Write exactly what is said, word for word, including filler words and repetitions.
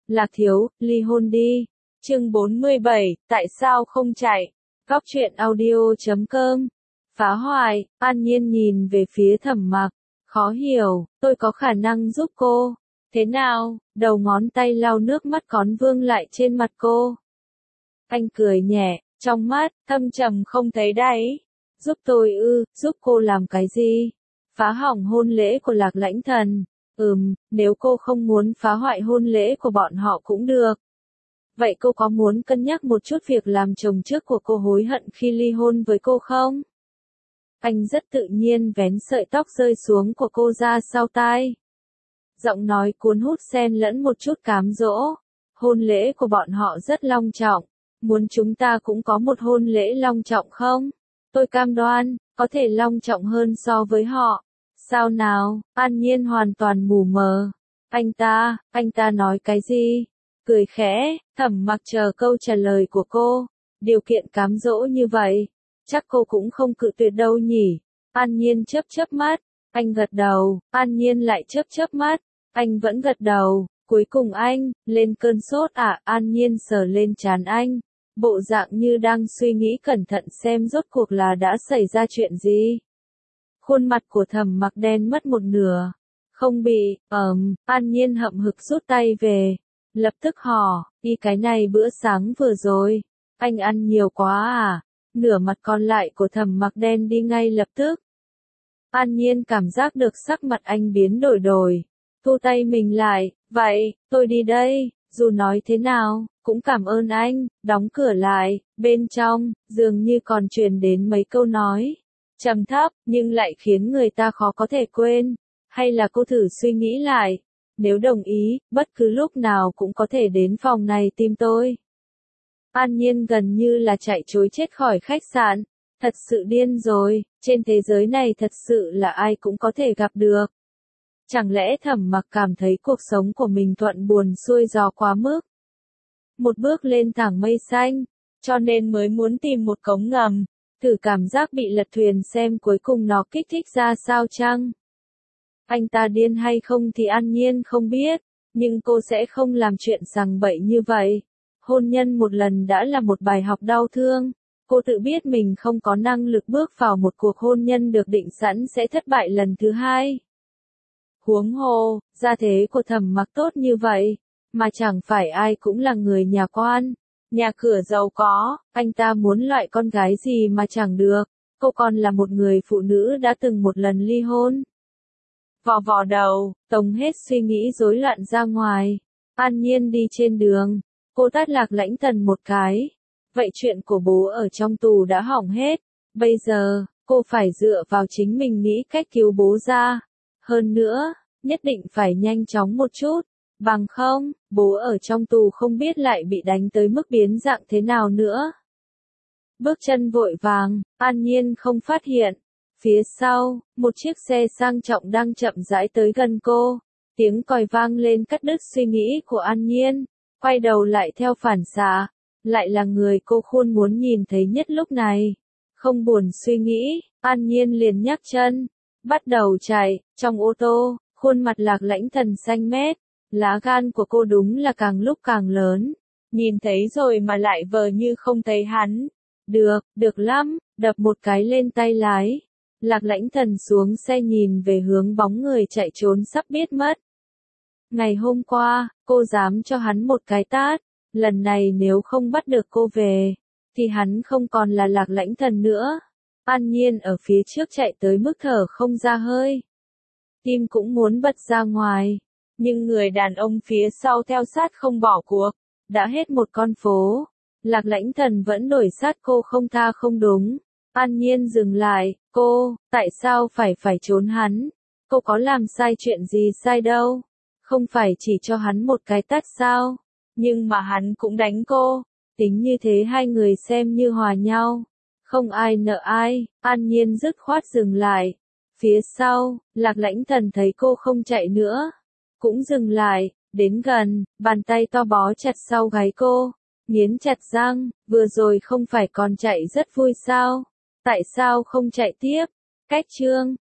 Lạc thiếu, ly hôn đi. Chương bốn mươi bảy, tại sao không chạy? Góc truyện audio chấm com. Phá hoại, An Nhiên nhìn về phía Thẩm Mặc, khó hiểu, tôi có khả năng giúp cô. Thế nào? Đầu ngón tay lau nước mắt cón vương lại trên mặt cô. Anh cười nhẹ, trong mắt, thâm trầm không thấy đáy. Giúp tôi ư, giúp cô làm cái gì? Phá hỏng hôn lễ của Lạc Lãnh Thần. Ừm, nếu cô không muốn phá hoại hôn lễ của bọn họ cũng được. Vậy cô có muốn cân nhắc một chút việc làm chồng trước của cô hối hận khi ly hôn với cô không? Anh rất tự nhiên vén sợi tóc rơi xuống của cô ra sau tai. Giọng nói cuốn hút xen lẫn một chút cám dỗ. Hôn lễ của bọn họ rất long trọng. Muốn chúng ta cũng có một hôn lễ long trọng không? Tôi cam đoan, có thể long trọng hơn so với họ. Sao nào? An Nhiên hoàn toàn mù mờ. Anh ta, anh ta nói cái gì? Cười khẽ, Thẩm Mặc chờ câu trả lời của cô. Điều kiện cám dỗ như vậy, chắc cô cũng không cự tuyệt đâu nhỉ? An Nhiên chớp chớp mắt. Anh gật đầu, An Nhiên lại chớp chớp mắt. Anh vẫn gật đầu. Cuối cùng anh, lên cơn sốt à? An Nhiên sờ lên trán anh. Bộ dạng như đang suy nghĩ cẩn thận xem rốt cuộc là đã xảy ra chuyện gì. Khuôn mặt của Thẩm Mặc đen mất một nửa. Không bị, ờm, An Nhiên hậm hực rút tay về. Lập tức hỏi, đi cái này bữa sáng vừa rồi, anh ăn nhiều quá à? Nửa mặt còn lại của Thẩm Mặc đen đi ngay lập tức. An Nhiên cảm giác được sắc mặt anh biến đổi đổi. Thu tay mình lại, vậy, tôi đi đây, dù nói thế nào, cũng cảm ơn anh, đóng cửa lại, bên trong, dường như còn truyền đến mấy câu nói. Trầm thấp, nhưng lại khiến người ta khó có thể quên. Hay là cô thử suy nghĩ lại. Nếu đồng ý, bất cứ lúc nào cũng có thể đến phòng này tìm tôi. An Nhiên gần như là chạy trối chết khỏi khách sạn. Thật sự điên rồi, trên thế giới này thật sự là ai cũng có thể gặp được. Chẳng lẽ Thẩm Mặc cảm thấy cuộc sống của mình thuận buồm xuôi gió quá mức? Một bước lên thẳng mây xanh, cho nên mới muốn tìm một cống ngầm, thử cảm giác bị lật thuyền xem cuối cùng nó kích thích ra sao chăng? Anh ta điên hay không thì An Nhiên không biết, nhưng cô sẽ không làm chuyện sằng bậy như vậy. Hôn nhân một lần đã là một bài học đau thương, cô tự biết mình không có năng lực bước vào một cuộc hôn nhân được định sẵn sẽ thất bại lần thứ hai. Huống hồ, gia thế của Thẩm Mặc tốt như vậy, mà chẳng phải ai cũng là người nhà quan, nhà cửa giàu có, anh ta muốn loại con gái gì mà chẳng được, cô còn là một người phụ nữ đã từng một lần ly hôn. Vò vò đầu, tống hết suy nghĩ rối loạn ra ngoài. An Nhiên đi trên đường, cô tát Lạc Lãnh Thần một cái. Vậy chuyện của bố ở trong tù đã hỏng hết, bây giờ, cô phải dựa vào chính mình nghĩ cách cứu bố ra. Hơn nữa, nhất định phải nhanh chóng một chút, bằng không, bố ở trong tù không biết lại bị đánh tới mức biến dạng thế nào nữa. Bước chân vội vàng, An Nhiên không phát hiện. Phía sau, một chiếc xe sang trọng đang chậm rãi tới gần cô. Tiếng còi vang lên cắt đứt suy nghĩ của An Nhiên. Quay đầu lại theo phản xạ. Lại là người cô khôn muốn nhìn thấy nhất lúc này. Không buồn suy nghĩ, An Nhiên liền nhấc chân. Bắt đầu chạy, trong ô tô, khuôn mặt Lạc Lãnh Thần xanh mét. Lá gan của cô đúng là càng lúc càng lớn. Nhìn thấy rồi mà lại vờ như không thấy hắn. Được, được lắm, đập một cái lên tay lái. Lạc Lãnh Thần xuống xe nhìn về hướng bóng người chạy trốn sắp biết mất. Ngày hôm qua, cô dám cho hắn một cái tát. Lần này nếu không bắt được cô về, thì hắn không còn là Lạc Lãnh Thần nữa. An Nhiên ở phía trước chạy tới mức thở không ra hơi. Tim cũng muốn bật ra ngoài. Nhưng người đàn ông phía sau theo sát không bỏ cuộc. Đã hết một con phố. Lạc Lãnh Thần vẫn đuổi sát cô không tha không đúng. An Nhiên dừng lại, cô, tại sao phải phải trốn hắn? Cô có làm sai chuyện gì sai đâu? Không phải chỉ cho hắn một cái tát sao? Nhưng mà hắn cũng đánh cô. Tính như thế hai người xem như hòa nhau. Không ai nợ ai, An Nhiên dứt khoát dừng lại. Phía sau, Lạc Lãnh Thần thấy cô không chạy nữa. Cũng dừng lại, đến gần, bàn tay to bó chặt sau gáy cô. Nghiến chặt răng, vừa rồi không phải còn chạy rất vui sao? Tại sao không chạy tiếp? Cách chương,